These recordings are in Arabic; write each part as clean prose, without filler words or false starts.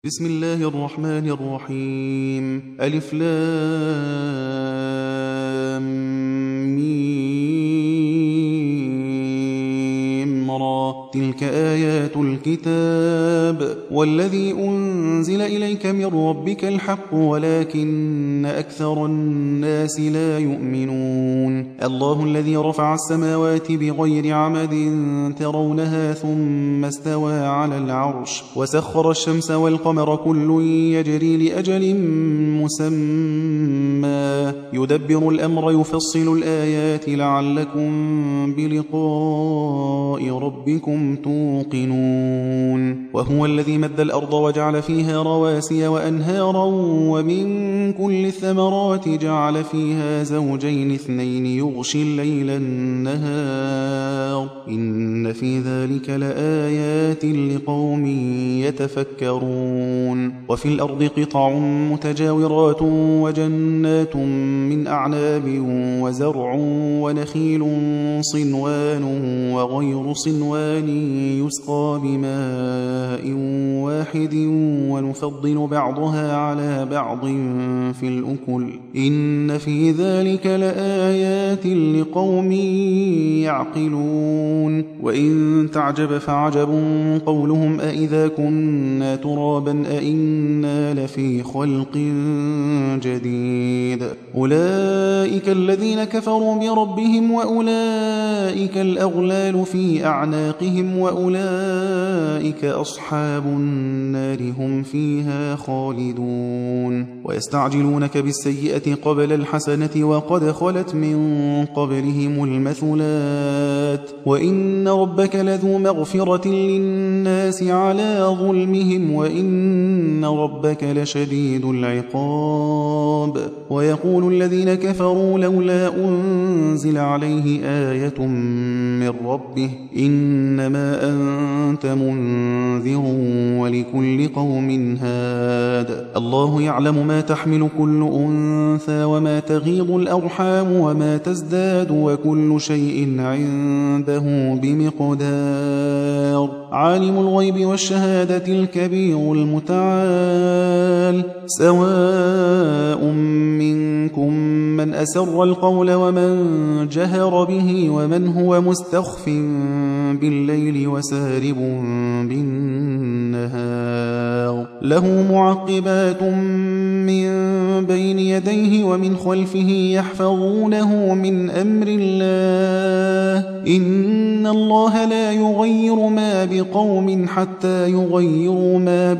بسم الله الرحمن الرحيم ألف لام ميم را تلك آيات الكتاب والذي أنزل إليك من ربك الحق ولكن أكثر الناس لا يؤمنون الله الذي رفع السماوات بغير عمد ترونها ثم استوى على العرش وسخر الشمس والقمر كل يجري لأجل مسمى يدبر الأمر يفصل الآيات لعلكم بلقاء ربكم توقنون وهو الذي مد الأرض وجعل فيها رواسي وأنهارا ومن كل الثمرات جعل فيها زوجين اثنين يغشي الليل النهار إن في ذلك لآيات لقوم يتفكرون وفي الأرض قطع متجاورات وجنات من أعناب وزرع ونخيل صنوان وغير صنوان يسقى بماء واحد ونفضل بعضها على بعض في الأكل إن في ذلك لآيات لقوم يعقلون وإن تعجب فعجب قولهم أإذا كنا ترابا أإنا لفي خلق جديد أولئك الذين كفروا بربهم وأولئك الأغلال في أعناقهم وأولئك أصحاب النار هم فيها خالدون ويستعجلونك بالسيئة قبل الحسنة وقد خلت من قبلهم المثلات وإن ربك لذو مغفرة للناس على ظلمهم وإن ربك لشديد العقاب ويقول الذين كفروا لولا أنزل عليه آية من ربه إنما أنت منذر ولكل قوم هاد الله يعلم ما تحمل كل أنثى وما تغيض الأرحام وما تزداد وكل شيء عنده بمقدار عالم الغيب والشهادة الكبير المتعال سواء منكم من أسر القول ومن جهر به ومن هو مستخف بالليل وسارب بالنهار له معقبات من بين يديه ومن خلفه يحفظونه من أمر الله إن الله لا يغير ما بقوم حتى يغيروا ما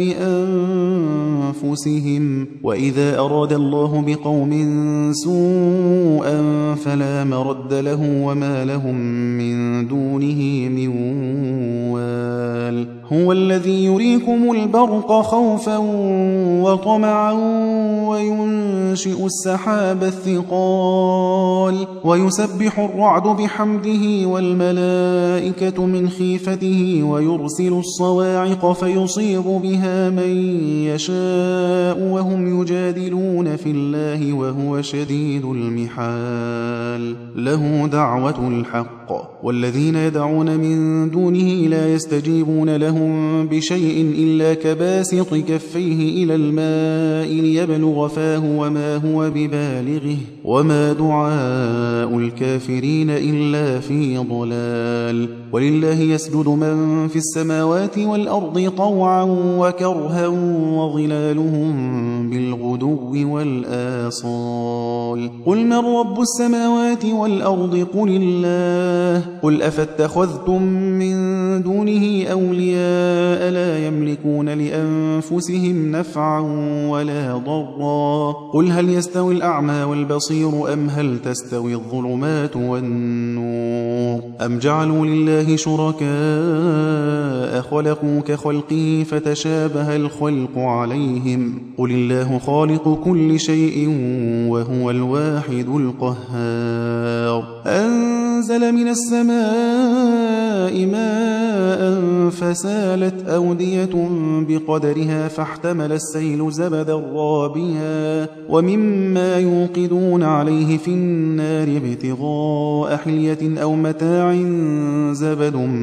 بأنفسهم وإذا أراد الله بقوم سوءا فلا مرد له وما لهم من دونه من وال هو الذي يريكم البرق خوفا وطمعا وينشئ السحاب الثقال ويسبح الرعد بحمده والملائكة من خيفته ويرسل الصواعق فيصيب بها من يشاء وهم يجادلون في الله وهو شديد المحال له دعوة الحق والذين يدعون من دونه لا يستجيبون لهم بشيء إلا كباسط كفيه إلى الماء ليبلغ فاه وما هو ببالغه وما دعاء الكافرين إلا في ضلال ولله يسجد من في السماوات والأرض طوعا وكرها وظلالهم بالغدو والآصال قل من رب السماوات والأرض قل الله قل أفاتخذتم من دونه أولياء لا يملكون لأنفسهم نفعا ولا ضرا قل هل يستوي الأعمى والبصير أم هل تستوي الظلمات والنور أم جعلوا لله شركاء خلقوا كخلقه فتشابه الخلق عليهم قل الله خالق كل شيء وهو الواحد القهار أنزل من السماء ماء فسالت أودية بقدرها فاحتمل السيل زبدا رابيا ومما يوقدون عليه في النار ابتغاء حلية أو متاع زبد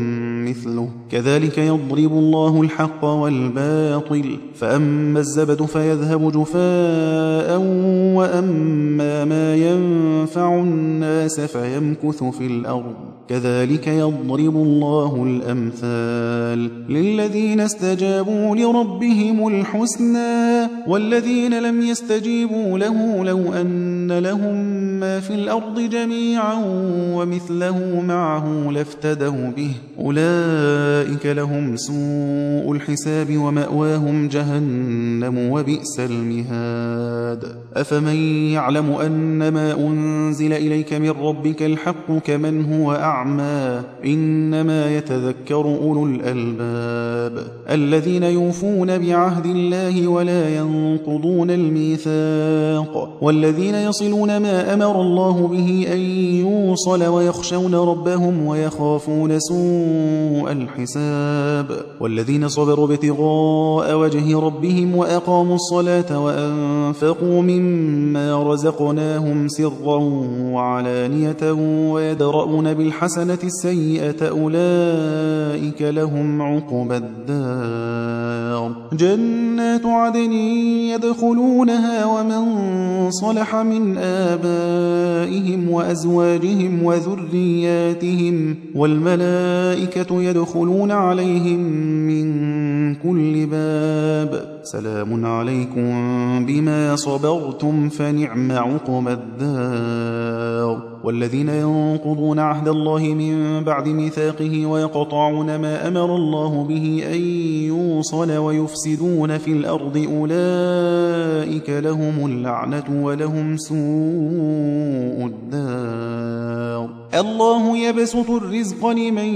مثله كذلك يضرب الله الحق والباطل فأما الزبد فيذهب جفاء وأما ما ينفع الناس فيمكث في الأرض كذلك يضرب الله الأمثال للذين استجابوا لربهم الحسنى والذين لم يستجيبوا له لو أن لهم ما في الأرض جميعا ومثله معه لافتدوا به أولئك لهم سوء الحساب ومأواهم جهنم وبئس المهاد أفمن يعلم أن ما أنزل إليك من ربك الحق كمن هو أعمى إنما يتذكر أولو الألباب الذين يوفون بعهد الله ولا ينقضون الميثاق والذين يصلون ما أمر الله به أن يوصل ويخشون ربهم ويخافون سوء الحساب والذين صبروا ابتغاء وجه ربهم وأقاموا الصلاة وأنفقوا مما رزقناهم سرا وعلانية ويدرؤون بالحسنة السيئة أولئك لهم عقبى الدار جنات عدن يدخلونها ومن صلح من آبائهم وأزواجهم وذرياتهم والملائكة يدخلون عليهم من كل باب سلام عليكم بما صبرتم فنعم عقبى الدار والذين ينقضون عهد الله من بعد ميثاقه ويقطعون ما أمر الله به أن يوصل ويفسدون في الأرض أولئك لهم اللعنة ولهم سوء الدار الله يبسط الرزق لمن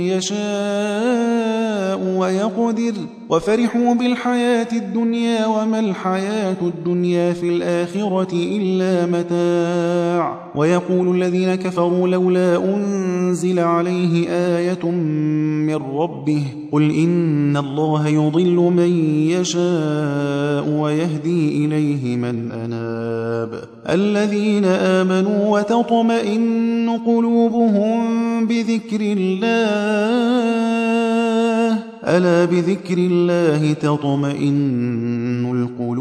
يشاء ويقدر وفرحوا بالحياة الدنيا وما الحياة الدنيا في الآخرة إلا متاع ويقول الذين كفروا لولا أنزل عليه آية من ربه قل إن الله يضل من يشاء ويهدي إليه من أناب الذين آمنوا وتطمئن قلوبهم بذكر الله ألا بذكر الله تطمئن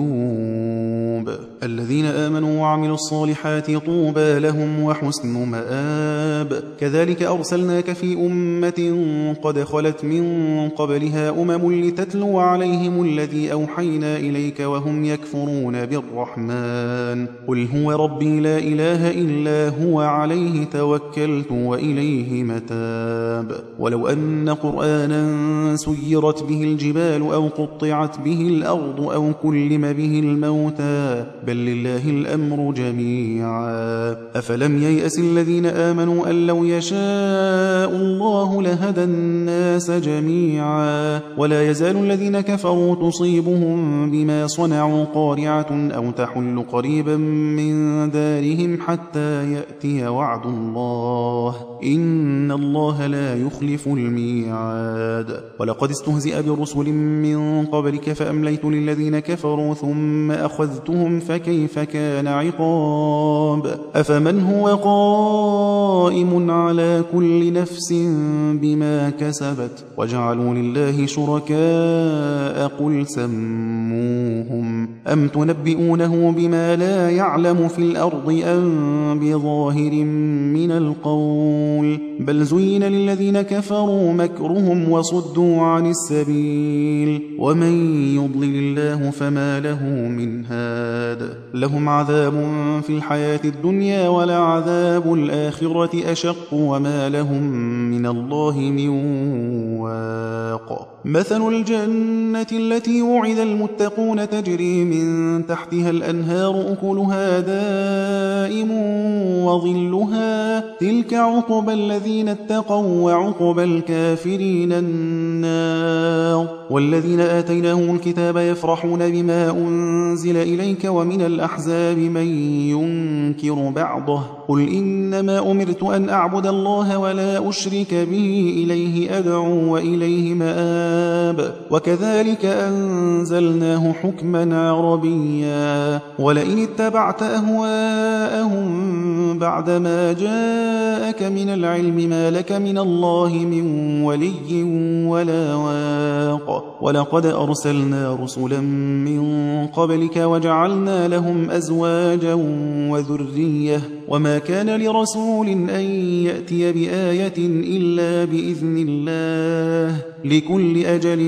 القلوب الذين آمنوا وعملوا الصالحات طوبى لهم وحسن مآب كذلك أرسلناك في أمة قد خلت من قبلها لتتلو عليهم الذي أوحينا إليك وهم يكفرون بالرحمن قل هو ربي لا إله إلا هو عليه توكلت وإليه متاب ولو أن قرآنا سيرت به الجبال أو قطعت به الأرض أو كلم به الموتى بل لله الأمر جميعا أفلم ييأس الذين آمنوا أن لو يشاء الله لهدى الناس جميعا ولا يزال الذين كفروا تصيبهم بما صنعوا قارعة أو تحل قريبا من دارهم حتى يأتي وعد الله إن الله لا يخلف الميعاد ولقد استهزئ برسل من قبلك فأمليت للذين كفروا ثم أخذتهم فكيف كان عقاب أفمن هو قائم على كل نفس بما كسبت وجعلوا لله شركاء قل سموهم أم تنبئونه بما لا يعلم في الأرض أم بظاهر من القول بل زين للذين كفروا مكرهم وصدوا عن السبيل ومن يضلل الله فما له من هاد لهم عذاب في الحياة الدنيا ولعذاب الآخرة أشق وما لهم من الله من واق مثل الجنة التي وعد المتقون تجري من تحتها الأنهار أكلها دائم وظلها تلك عقبى الذين اتقوا وعقبى الكافرين النار والذين آتيناهم الكتاب يفرحون بما أنزل إليك ومن الأحزاب من ينكر بعضه قل إنما أمرت أن أعبد الله ولا أشرك به إليه أدعو وإليه مآب وكذلك أنزلناه حكما عربيا ولئن اتبعت أهواءهم بعدما جاءك من العلم ما لك من الله من ولي ولا واق ولقد أرسلنا رسلا من قبلك وجعلنا لهم أزواجا وذرية وما كان لرسول أن يأتي بآية إلا بإذن الله لكل أجل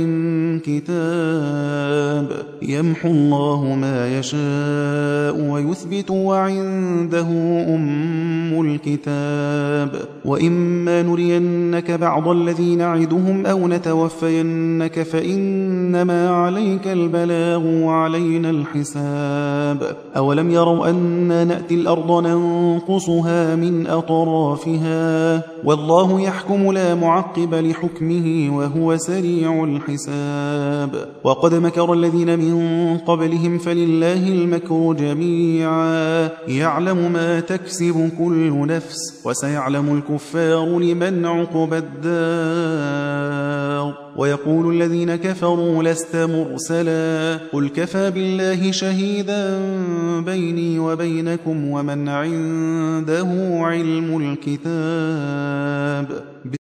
كتاب يمحو الله ما يشاء ويثبت وعنده أم الكتاب وإما نرينك بعض الذي نعدهم أو نتوفينك فإنما عليك البلاغ وعلينا الحساب أولم يروا أنا نأتي الأرض ننقصها من أطرافها والله يحكم لا معقب لحكمه وهو سريع الحساب وقد مكر الذين من قبلهم فلله المكر جميعا يعلم ما تكسب كل نفس وسيعلم الكفار لمن عقبى الدار ويقول الذين كفروا لست مرسلا قل كفى بالله شهيدا بيني وبينكم ومن عنده علم الكتاب